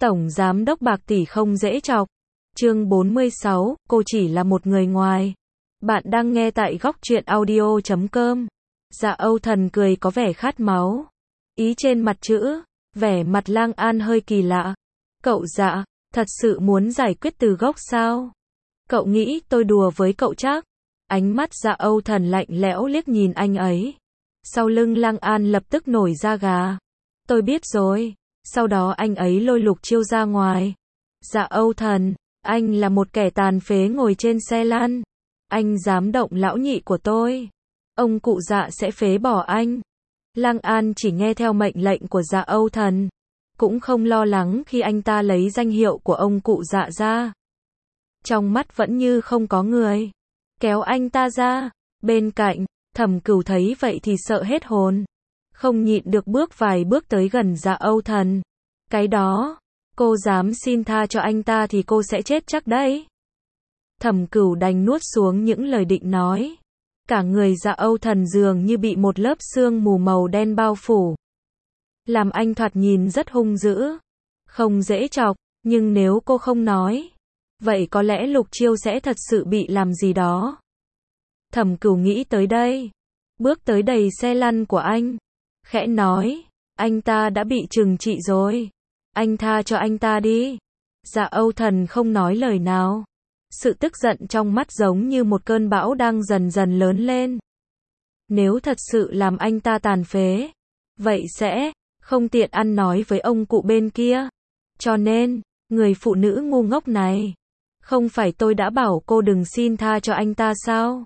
Tổng giám đốc Bạc tỷ không dễ chọc. Chương 46, cô chỉ là một người ngoài. Bạn đang nghe tại góc truyện audio.com. Dạ Âu Thần cười có vẻ khát máu. Ý trên mặt chữ, vẻ mặt Lang An hơi kỳ lạ. Cậu dạ, thật sự muốn giải quyết từ gốc sao? Cậu nghĩ tôi đùa với cậu chắc? Ánh mắt Dạ Âu Thần lạnh lẽo liếc nhìn anh ấy. Sau lưng Lang An lập tức nổi da gà. Tôi biết rồi. Sau đó anh ấy lôi Lục Chiêu ra ngoài. Dạ Âu Thần, anh là một kẻ tàn phế ngồi trên xe lăn. Anh dám động lão nhị của tôi. Ông cụ Dạ sẽ phế bỏ anh. Lang An chỉ nghe theo mệnh lệnh của Dạ Âu Thần. Cũng không lo lắng khi anh ta lấy danh hiệu của ông cụ Dạ ra. Trong mắt vẫn như không có người. Kéo anh ta ra. Bên cạnh, Thẩm Cửu thấy vậy thì sợ hết hồn. Không nhịn được bước vài bước tới gần Dạ Âu Thần. Cái đó, cô dám xin tha cho anh ta thì cô sẽ chết chắc đấy. Thẩm Cửu đành nuốt xuống những lời định nói. Cả người Dạ Âu Thần dường như bị một lớp sương mù màu đen bao phủ. Làm anh thoạt nhìn rất hung dữ. Không dễ chọc, nhưng nếu cô không nói, vậy có lẽ Lục Chiêu sẽ thật sự bị làm gì đó. Thẩm Cửu nghĩ tới đây. Bước tới đầy xe lăn của anh. Khẽ nói, anh ta đã bị trừng trị rồi. Anh tha cho anh ta đi. Dạ Âu Thần không nói lời nào. Sự tức giận trong mắt giống như một cơn bão đang dần dần lớn lên. Nếu thật sự làm anh ta tàn phế, vậy sẽ không tiện ăn nói với ông cụ bên kia. Cho nên, người phụ nữ ngu ngốc này, không phải tôi đã bảo cô đừng xin tha cho anh ta sao?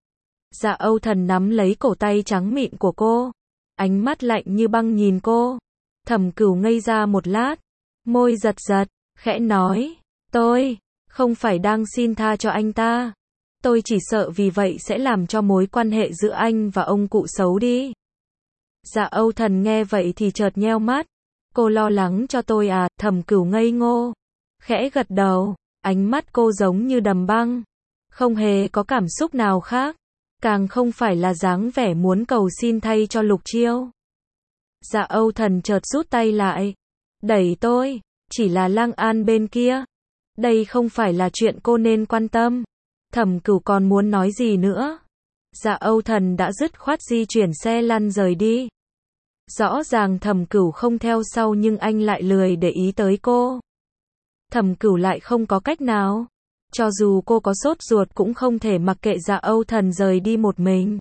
Dạ Âu Thần nắm lấy cổ tay trắng mịn của cô. Ánh mắt lạnh như băng nhìn cô. Thẩm Cửu ngây ra một lát. Môi giật giật, khẽ nói. Tôi không phải đang xin tha cho anh ta. Tôi chỉ sợ vì vậy sẽ làm cho mối quan hệ giữa anh và ông cụ xấu đi. Dạ Âu Thần nghe vậy thì chợt nheo mắt. Cô lo lắng cho tôi à? Thẩm Cửu ngây ngô. Khẽ gật đầu. Ánh mắt cô giống như đầm băng. Không hề có cảm xúc nào khác. Càng không phải là dáng vẻ muốn cầu xin thay cho Lục Chiêu. Dạ Âu Thần chợt rút tay lại. Đẩy tôi. Chỉ là Lang An bên kia. Đây không phải là chuyện cô nên quan tâm. Thẩm Cửu còn muốn nói gì nữa. Dạ Âu Thần đã dứt khoát di chuyển xe lăn rời đi. Rõ ràng Thẩm Cửu không theo sau nhưng anh lại lười để ý tới cô. Thẩm Cửu lại không có cách nào. Cho dù cô có sốt ruột cũng không thể mặc kệ Dạ Âu Thần rời đi một mình.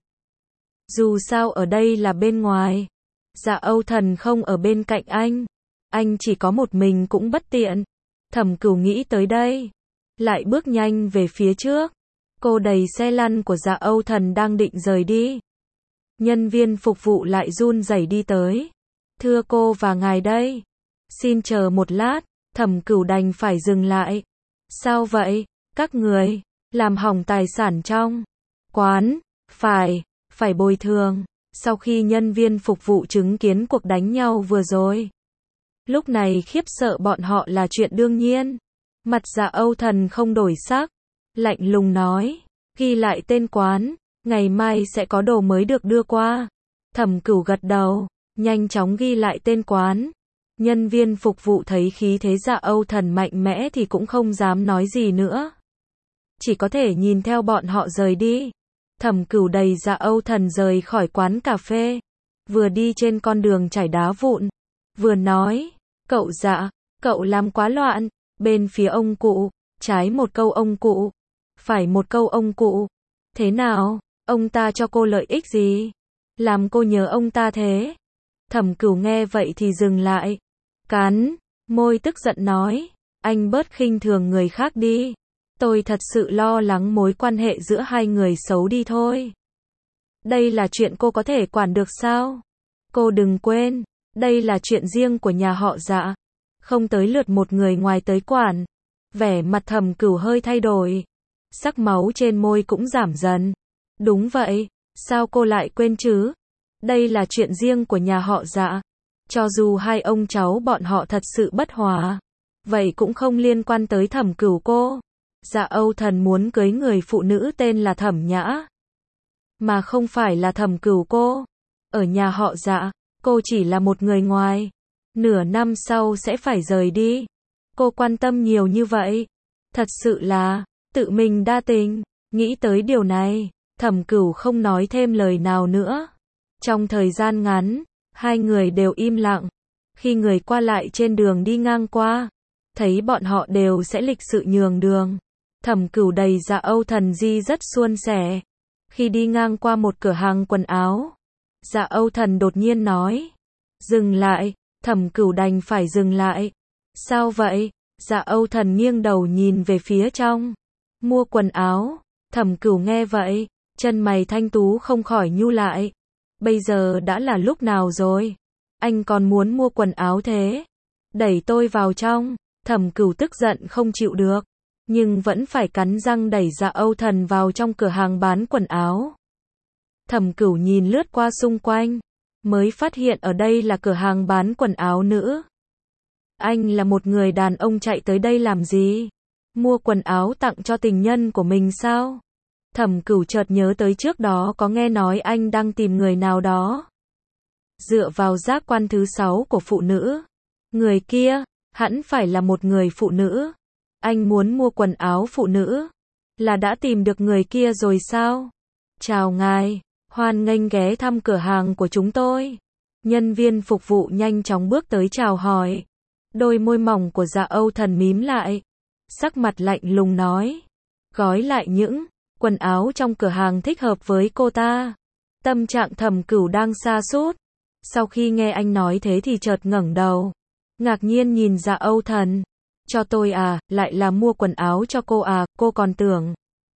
Dù sao ở đây là bên ngoài. Dạ Âu Thần không ở bên cạnh anh. Anh chỉ có một mình cũng bất tiện. Thẩm Cửu nghĩ tới đây. Lại bước nhanh về phía trước. Cô đẩy xe lăn của Dạ Âu Thần đang định rời đi. Nhân viên phục vụ lại run rẩy đi tới. Thưa cô và ngài đây. Xin chờ một lát. Thẩm Cửu đành phải dừng lại. Sao vậy? Các người làm hỏng tài sản trong quán, phải bồi thường. Sau khi nhân viên phục vụ chứng kiến cuộc đánh nhau vừa rồi, lúc này khiếp sợ bọn họ là chuyện đương nhiên. Mặt Dạ Âu Thần không đổi sắc, lạnh lùng nói, ghi lại tên quán, ngày mai sẽ có đồ mới được đưa qua. Thẩm Cửu gật đầu, nhanh chóng ghi lại tên quán. Nhân viên phục vụ thấy khí thế Dạ Âu Thần mạnh mẽ thì cũng không dám nói gì nữa. Chỉ có thể nhìn theo bọn họ rời đi. Thẩm Cửu đẩy Dạ Âu Thần rời khỏi quán cà phê. Vừa đi trên con đường trải đá vụn. Vừa nói, cậu Dạ, cậu làm quá loạn. Bên phía ông cụ, trái một câu ông cụ, phải một câu ông cụ. Thế nào, ông ta cho cô lợi ích gì? Làm cô nhớ ông ta thế? Thẩm Cửu nghe vậy thì dừng lại. Cắn môi tức giận nói, anh bớt khinh thường người khác đi. Tôi thật sự lo lắng mối quan hệ giữa hai người xấu đi thôi. Đây là chuyện cô có thể quản được sao? Cô đừng quên, đây là chuyện riêng của nhà họ Dạ. Không tới lượt một người ngoài tới quản. Vẻ mặt Thẩm Cửu hơi thay đổi. Sắc máu trên môi cũng giảm dần. Đúng vậy, sao cô lại quên chứ? Đây là chuyện riêng của nhà họ Dạ. Cho dù hai ông cháu bọn họ thật sự bất hòa, vậy cũng không liên quan tới Thẩm Cửu cô. Dạ Âu Thần muốn cưới người phụ nữ tên là Thẩm Nhã, mà không phải là Thẩm Cửu cô. Ở nhà họ Dạ, cô chỉ là một người ngoài. Nửa năm sau sẽ phải rời đi. cô quan tâm nhiều như vậy. Thật sự là, tự mình đa tình. Nghĩ tới điều này, Thẩm Cửu không nói thêm lời nào nữa. Trong thời gian ngắn, hai người đều im lặng. Khi người qua lại trên đường đi ngang qua, thấy bọn họ đều sẽ lịch sự nhường đường. Thẩm Cửu đẩy Dạ Âu Thần Di rất suôn sẻ. Khi đi ngang qua một cửa hàng quần áo, Dạ Âu Thần đột nhiên nói, dừng lại. Thẩm Cửu đành phải dừng lại. Sao vậy? Dạ Âu Thần nghiêng đầu nhìn về phía trong. Mua quần áo. Thẩm Cửu nghe vậy, chân mày thanh tú không khỏi nhíu lại. Bây giờ đã là lúc nào rồi? Anh còn muốn mua quần áo thế? Đẩy tôi vào trong. Thẩm Cửu tức giận không chịu được, nhưng vẫn phải cắn răng đẩy Dạ Âu Thần vào trong cửa hàng bán quần áo. Thẩm Cửu nhìn lướt qua xung quanh, mới phát hiện ở đây là cửa hàng bán quần áo nữ. Anh là một người đàn ông chạy tới đây làm gì? Mua quần áo tặng cho tình nhân của mình sao? Thẩm Cửu chợt nhớ tới trước đó có nghe nói anh đang tìm người nào đó. Dựa vào giác quan thứ 6 của phụ nữ, người kia hẳn phải là một người phụ nữ. Anh muốn mua quần áo phụ nữ, là đã tìm được người kia rồi sao? Chào ngài, hoan nghênh ghé thăm cửa hàng của chúng tôi. Nhân viên phục vụ nhanh chóng bước tới chào hỏi. Đôi môi mỏng của Dạ Âu Thần mím lại, sắc mặt lạnh lùng nói, gói lại những quần áo trong cửa hàng thích hợp với cô ta. Tâm trạng Thẩm Cửu đang sa sút. Sau khi nghe anh nói thế thì chợt ngẩng đầu, ngạc nhiên nhìn Dạ Âu Thần. Cho tôi à, lại là mua quần áo cho cô à, cô còn tưởng.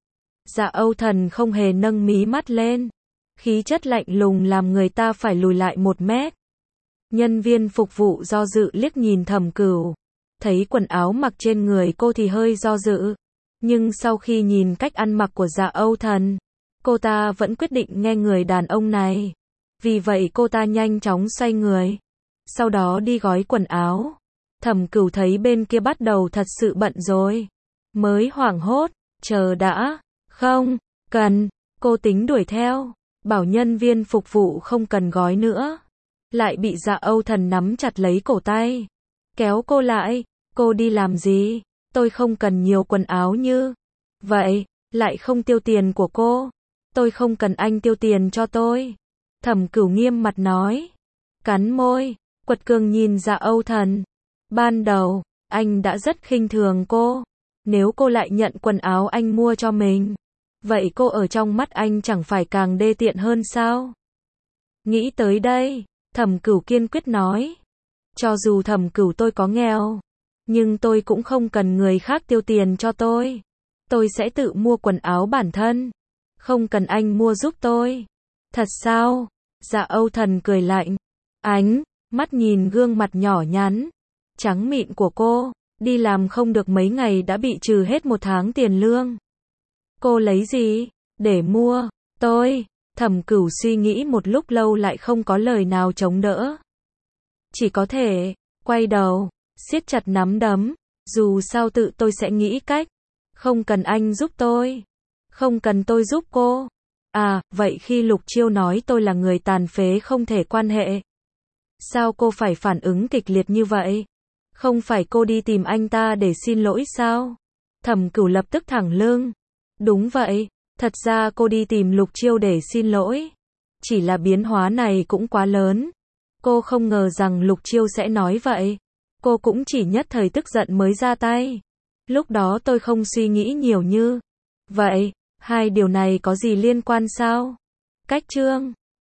Dạ Âu Thần không hề nâng mí mắt lên, khí chất lạnh lùng làm người ta phải lùi lại 1 mét. Nhân viên phục vụ do dự liếc nhìn Thẩm Cửu, thấy quần áo mặc trên người cô thì hơi do dự, nhưng sau khi nhìn cách ăn mặc của Dạ Âu Thần, cô ta vẫn quyết định nghe người đàn ông này. Vì vậy cô ta nhanh chóng xoay người, sau đó đi gói quần áo. Thẩm Cửu thấy bên kia bắt đầu thật sự bận rồi, mới hoảng hốt, chờ đã, không cần. Cô tính đuổi theo, bảo nhân viên phục vụ không cần gói nữa, lại bị Dạ Âu Thần nắm chặt lấy cổ tay, kéo cô lại. Cô đi làm gì? Tôi không cần nhiều quần áo như vậy, lại không tiêu tiền của cô. Tôi không cần anh tiêu tiền cho tôi. Thẩm Cửu nghiêm mặt nói, cắn môi, quật cường nhìn Dạ Âu Thần. Ban đầu, anh đã rất khinh thường cô. Nếu cô lại nhận quần áo anh mua cho mình, vậy cô ở trong mắt anh chẳng phải càng đê tiện hơn sao? Nghĩ tới đây, Thẩm Cửu kiên quyết nói, cho dù Thẩm Cửu tôi có nghèo, nhưng tôi cũng không cần người khác tiêu tiền cho tôi. Tôi sẽ tự mua quần áo bản thân, không cần anh mua giúp tôi. Thật sao? Dạ Âu Thần cười lạnh, ánh mắt nhìn gương mặt nhỏ nhắn, trắng mịn của cô. Đi làm không được mấy ngày đã bị trừ hết 1 tháng tiền lương. Cô lấy gì để mua tôi? Thẩm Cửu suy nghĩ một lúc lâu lại không có lời nào chống đỡ. Chỉ có thể quay đầu, siết chặt nắm đấm. Dù sao tự tôi sẽ nghĩ cách. Không cần anh giúp tôi. Không cần tôi giúp cô. À, vậy khi Lục Chiêu nói tôi là người tàn phế không thể quan hệ, sao cô phải phản ứng kịch liệt như vậy? Không phải cô đi tìm anh ta để xin lỗi sao? Thẩm Cửu lập tức thẳng lưng. Đúng vậy, thật ra cô đi tìm Lục Chiêu để xin lỗi. Chỉ là biến hóa này cũng quá lớn. Cô không ngờ rằng Lục Chiêu sẽ nói vậy. Cô cũng chỉ nhất thời tức giận mới ra tay. Lúc đó tôi không suy nghĩ nhiều như vậy. Hai điều này có gì liên quan sao? Cách chương